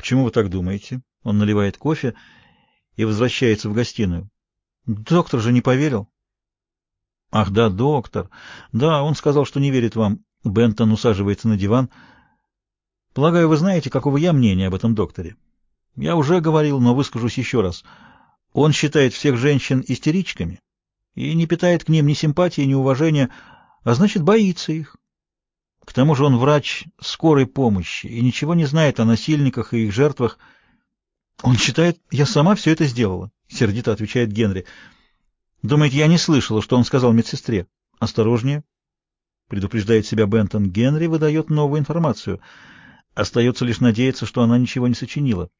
Почему вы так думаете? Он наливает кофе и возвращается в гостиную. Доктор же не поверил. Ах, да, доктор. Да, он сказал, что не верит вам. Бентон усаживается на диван. Полагаю, вы знаете, какого я мнения об этом докторе. Я уже говорил, но выскажусь еще раз. Он считает всех женщин истеричками и не питает к ним ни симпатии, ни уважения, а значит, боится их. К тому же он врач скорой помощи и ничего не знает о насильниках и их жертвах. Он считает, я сама все это сделала, сердито отвечает Генри. Думаете, я не слышала, что он сказал медсестре? Осторожнее, предупреждает себя Бентон. Генри выдает новую информацию. Остается лишь надеяться, что она ничего не сочинила.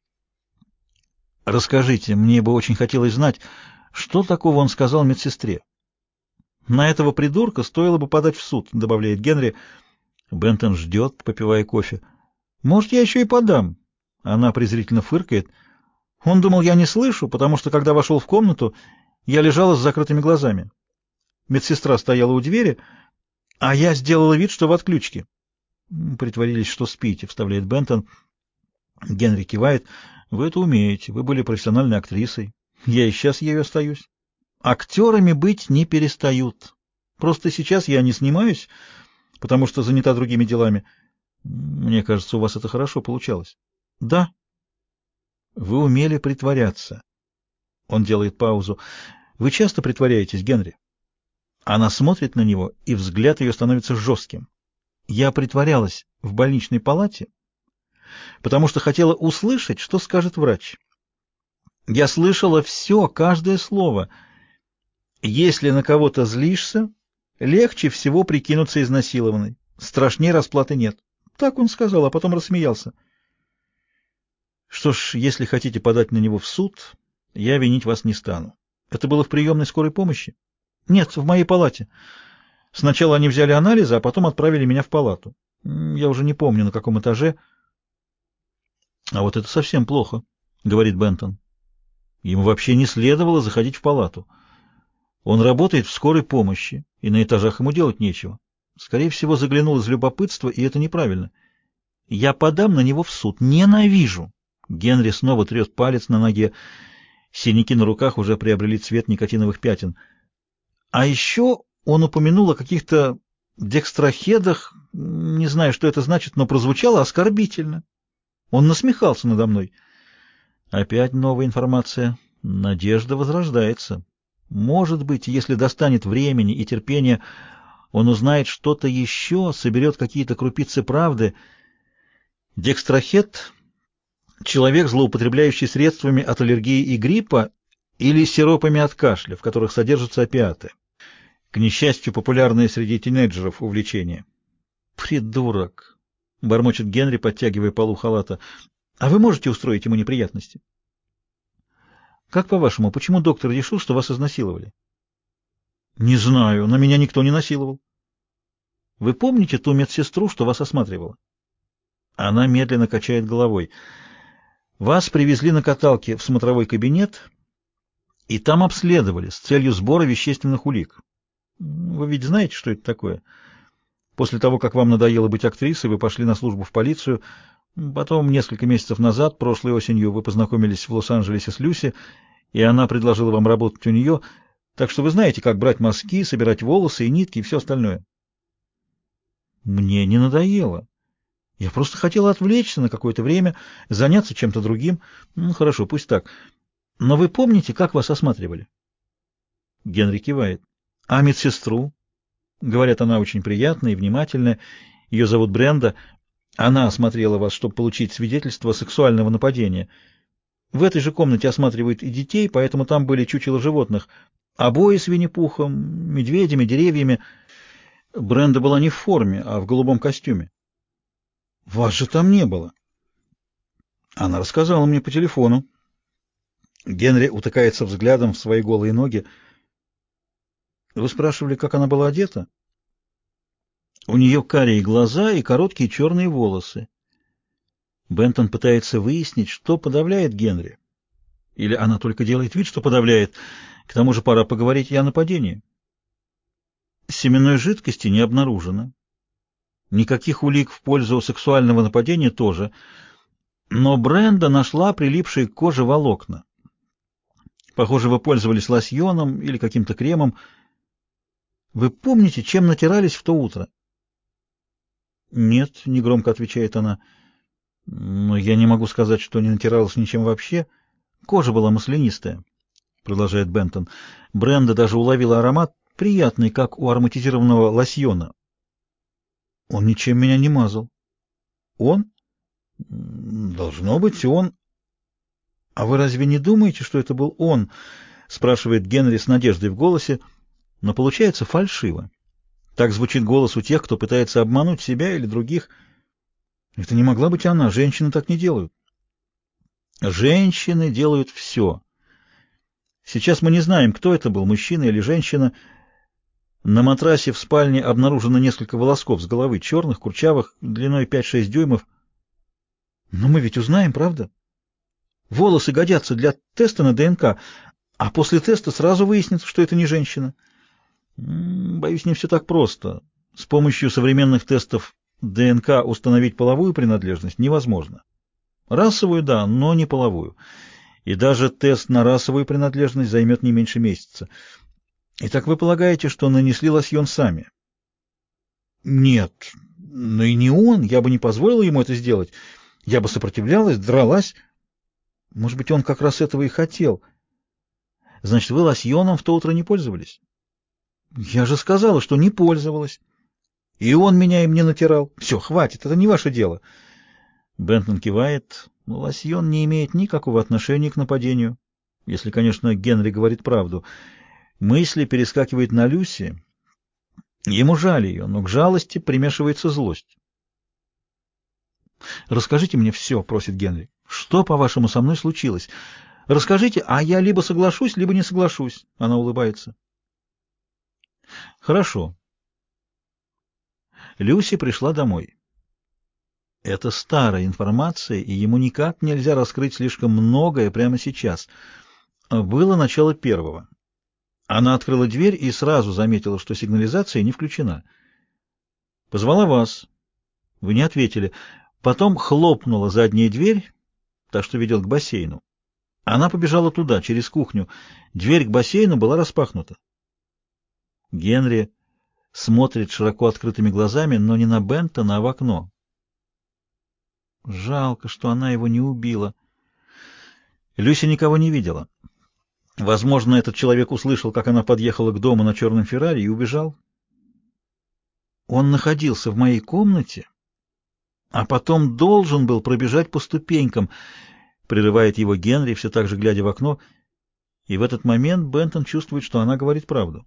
Расскажите, мне бы очень хотелось знать, что такого он сказал медсестре. На этого придурка стоило бы подать в суд, добавляет Генри. Бентон ждет, попивая кофе. Может, я еще и подам? Она презрительно фыркает. Он думал, я не слышу, потому что, когда вошел в комнату, я лежала с закрытыми глазами. Медсестра стояла у двери, а я сделала вид, что в отключке. Притворились, что спите, вставляет Бентон. Генри кивает. Вы это умеете, вы были профессиональной актрисой. Я и сейчас ею остаюсь. Актерами быть не перестают. Просто сейчас я не снимаюсь, потому что занята другими делами. Мне кажется, у вас это хорошо получалось. Да. Вы умели притворяться. Он делает паузу. Вы часто притворяетесь, Генри? Она смотрит на него, и взгляд ее становится жестким. Я притворялась в больничной палате, потому что хотела услышать, что скажет врач. Я слышала все, каждое слово. Если на кого-то злишься, легче всего прикинуться изнасилованной. Страшнее расплаты нет. Так он сказал, а потом рассмеялся. Что ж, если хотите подать на него в суд, я винить вас не стану. Это было в приемной скорой помощи? Нет, в моей палате. Сначала они взяли анализы, а потом отправили меня в палату. Я уже не помню, на каком этаже. А вот это совсем плохо, говорит Бентон. Ему вообще не следовало заходить в палату. Он работает в скорой помощи, и на этажах ему делать нечего. Скорее всего, заглянул из любопытства, и это неправильно. Я подам на него в суд. Ненавижу. Генри снова трет палец на ноге. Синяки на руках уже приобрели цвет никотиновых пятен. А еще он упомянул о каких-то декстрохедах. Не знаю, что это значит, но прозвучало оскорбительно. Он насмехался надо мной. Опять новая информация. Надежда возрождается. Может быть, если достанет времени и терпения, он узнает что-то еще, соберет какие-то крупицы правды. Декстрохед — человек, злоупотребляющий средствами от аллергии и гриппа или сиропами от кашля, в которых содержатся опиаты. К несчастью, популярное среди тинейджеров увлечение. «Придурок!» — бормочет Генри, подтягивая полу халата. «А вы можете устроить ему неприятности?» «Как по-вашему, почему доктор решил, что вас изнасиловали?» «Не знаю, на меня никто не насиловал». «Вы помните ту медсестру, что вас осматривала?» Она медленно качает головой. «Вас привезли на каталке в смотровой кабинет и там обследовали с целью сбора вещественных улик. Вы ведь знаете, что это такое? После того, как вам надоело быть актрисой, вы пошли на службу в полицию. Потом, несколько месяцев назад, прошлой осенью, вы познакомились в Лос-Анджелесе с Люси, и она предложила вам работать у нее. Так что вы знаете, как брать мазки, собирать волосы и нитки и все остальное». «Мне не надоело. Я просто хотела отвлечься на какое-то время, заняться чем-то другим. Хорошо, пусть так. Но вы помните, как вас осматривали?» Генри кивает. «А медсестру?» Говорят, она очень приятная и внимательная. Ее зовут Бренда. Она осмотрела вас, чтобы получить свидетельство сексуального нападения. В этой же комнате осматривают и детей, поэтому там были чучела животных. Обои с Винни-Пухом, медведями, деревьями. Бренда была не в форме, а в голубом костюме. Вас же там не было. Она рассказала мне по телефону. Генри утыкается взглядом в свои голые ноги. Вы спрашивали, как она была одета? У нее карие глаза и короткие черные волосы. Бентон пытается выяснить, что подавляет Генри. Или она только делает вид, что подавляет. К тому же пора поговорить и о нападении. Семенной жидкости не обнаружено. Никаких улик в пользу сексуального нападения тоже. Но Бренда нашла прилипшие к коже волокна. Похоже, вы пользовались лосьоном или каким-то кремом. Вы помните, чем натирались в то утро? Нет, негромко отвечает она. Но я не могу сказать, что не натиралась ничем вообще. Кожа была маслянистая, продолжает Бентон. Бренда даже уловила аромат, приятный, как у ароматизированного лосьона. Он ничем меня не мазал. Он? Должно быть, он. А вы разве не думаете, что это был он? Спрашивает Генри с надеждой в голосе, но получается фальшиво. Так звучит голос у тех, кто пытается обмануть себя или других. Это не могла быть она. Женщины так не делают. Женщины делают все. Сейчас мы не знаем, кто это был, мужчина или женщина. На матрасе в спальне обнаружено несколько волосков с головы, черных, курчавых, длиной 5-6 дюймов. Но мы ведь узнаем, правда? Волосы годятся для теста на ДНК, а после теста сразу выяснится, что это не женщина. Боюсь, не все так просто. С помощью современных тестов ДНК установить половую принадлежность невозможно. Расовую, да, но не половую. И даже тест на расовую принадлежность займет не меньше месяца. Итак, вы полагаете, что нанесли лосьон сами? Нет, но и не он. Я бы не позволила ему это сделать. Я бы сопротивлялась, дралась. Может быть, он как раз этого и хотел. Значит, вы лосьоном в то утро не пользовались? Я же сказала, что не пользовалась. И он меня им не натирал. Все, хватит, это не ваше дело. Бентон кивает. Но лосьон не имеет никакого отношения к нападению. Если, конечно, Генри говорит правду. Мысли перескакивают на Люси. Ему жаль ее, но к жалости примешивается злость. «Расскажите мне все», — просит Генри. «Что, по-вашему, со мной случилось? Расскажите, а я либо соглашусь, либо не соглашусь». Она улыбается. «Хорошо». Люси пришла домой. Это старая информация, и ему никак нельзя раскрыть слишком многое прямо сейчас. Было начало первого. Она открыла дверь и сразу заметила, что сигнализация не включена. Позвала вас. Вы не ответили. Потом хлопнула задняя дверь, та, что ведет к бассейну. Она побежала туда, через кухню. Дверь к бассейну была распахнута. Генри смотрит широко открытыми глазами, но не на Бентона, а в окно. Жалко, что она его не убила. Люси никого не видела. Возможно, этот человек услышал, как она подъехала к дому на черном Феррари и убежал. Он находился в моей комнате, а потом должен был пробежать по ступенькам, прерывает его Генри, все так же глядя в окно, и в этот момент Бентон чувствует, что она говорит правду.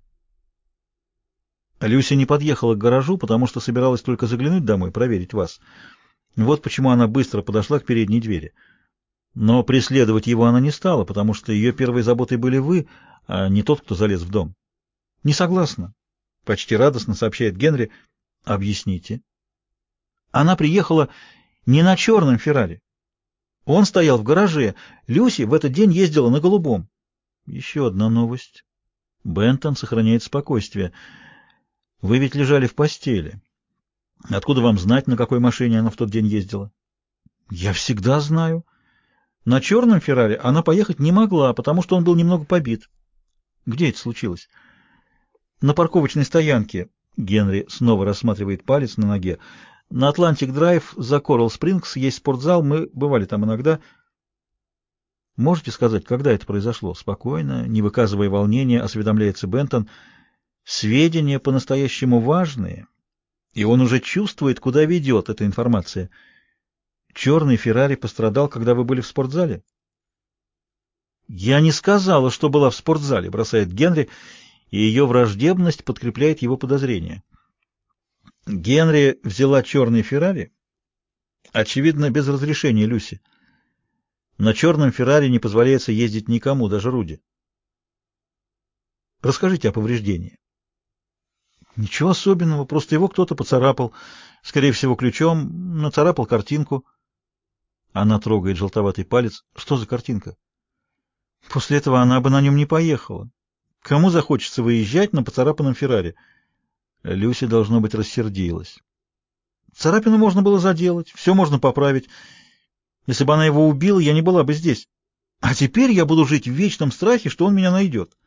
Люси не подъехала к гаражу, потому что собиралась только заглянуть домой, проверить вас. Вот почему она быстро подошла к передней двери. Но преследовать его она не стала, потому что ее первой заботой были вы, а не тот, кто залез в дом. — Не согласна, — почти радостно сообщает Генри. — Объясните. Она приехала не на черном Феррари. Он стоял в гараже. Люси в этот день ездила на голубом. Еще одна новость. Бентон сохраняет спокойствие. Вы ведь лежали в постели. Откуда вам знать, на какой машине она в тот день ездила? Я всегда знаю. На черном Феррари она поехать не могла, потому что он был немного побит. Где это случилось? На парковочной стоянке. Генри снова рассматривает палец на ноге. На Атлантик-драйв за Коралл-Спрингс есть спортзал, мы бывали там иногда. Можете сказать, когда это произошло? Спокойно, не выказывая волнения, осведомляется Бентон. Сведения по-настоящему важные, и он уже чувствует, куда ведет эта информация. Черный Феррари пострадал, когда вы были в спортзале? Я не сказала, что была в спортзале, бросает Генри, и ее враждебность подкрепляет его подозрения. Генри взяла черный Феррари, очевидно, без разрешения Люси. На черном Феррари не позволяется ездить никому, даже Руди. Расскажите о повреждении. Ничего особенного, просто его кто-то поцарапал, скорее всего, ключом, нацарапал картинку. Она трогает желтоватый палец. Что за картинка? После этого она бы на нем не поехала. Кому захочется выезжать на поцарапанном Феррари? Люси, должно быть, рассердилась. Царапину можно было заделать, все можно поправить. Если бы она его убила, я не была бы здесь. А теперь я буду жить в вечном страхе, что он меня найдет.